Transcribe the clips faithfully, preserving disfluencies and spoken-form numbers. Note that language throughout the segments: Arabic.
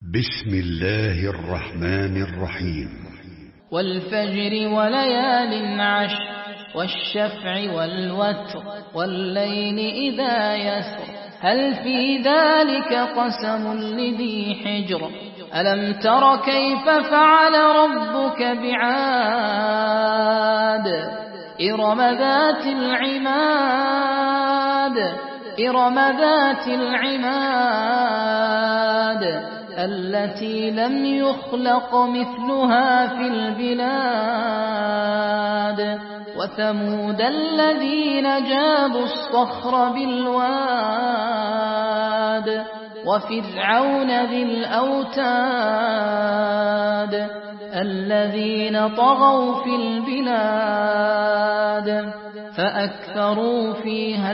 بسم الله الرحمن الرحيم. والفجر وليال عشر والشفع والوتر والليل إذا يسر هل في ذلك قسم لذي حجر ألم تر كيف فعل ربك بعاد إرم ذات العماد إرم ذات العماد التي لم يخلق مثلها في البلاد وثمود الذين جابوا الصخر بالواد وفرعون ذي الأوتاد الذين طغوا في البلاد فأكثروا فيها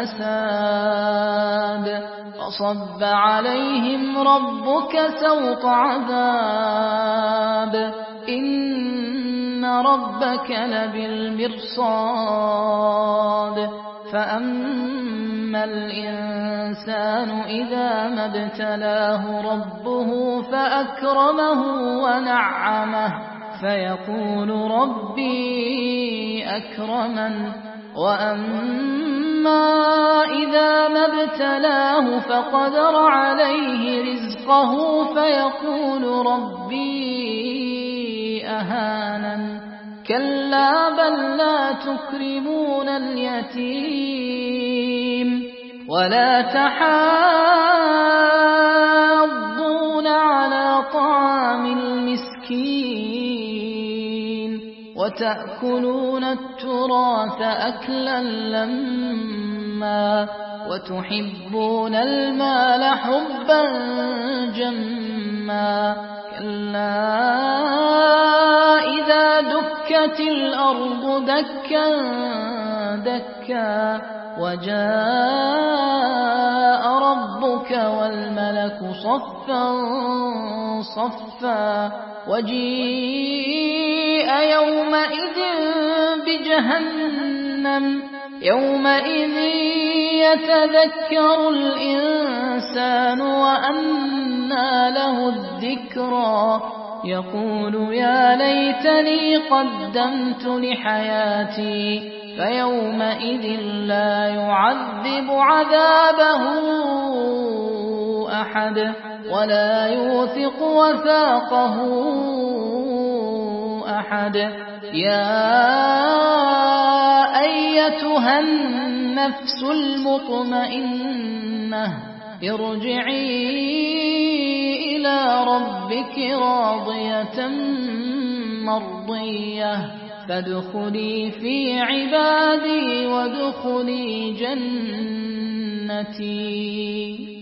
الفساد فصب عليهم ربك سوط عذاب إن ربك لبالمرصاد فأما الإنسان إذا ما ابتلاه ربه فأكرمه ونعمه فيقول ربي أكرمن وأما إذا ما ابتلاه فقدر عليه رزقه فيقول ربي أهانن كلا بل لا تكرمون اليتيم ولا تحاضون على طعام المسكين وتأكلون التراث أكلا لما وتحبون المال حبا جما كلا إذا دكت الأرض دكا دكا وجاء ربك والملك صفا صفا وجيء يومئذ بجهنم يومئذ يتذكر الإنسان وأنى له الذكرى يقول يا ليتني قدمت لحياتي فيومئذ لا يعذب عذابه أحد ولا يوثق وثاقه أحد يا أيتها النفس المطمئنة ارجعي إلى ربك راضية مرضية فادخلي في عبادي وادخلي جنتي.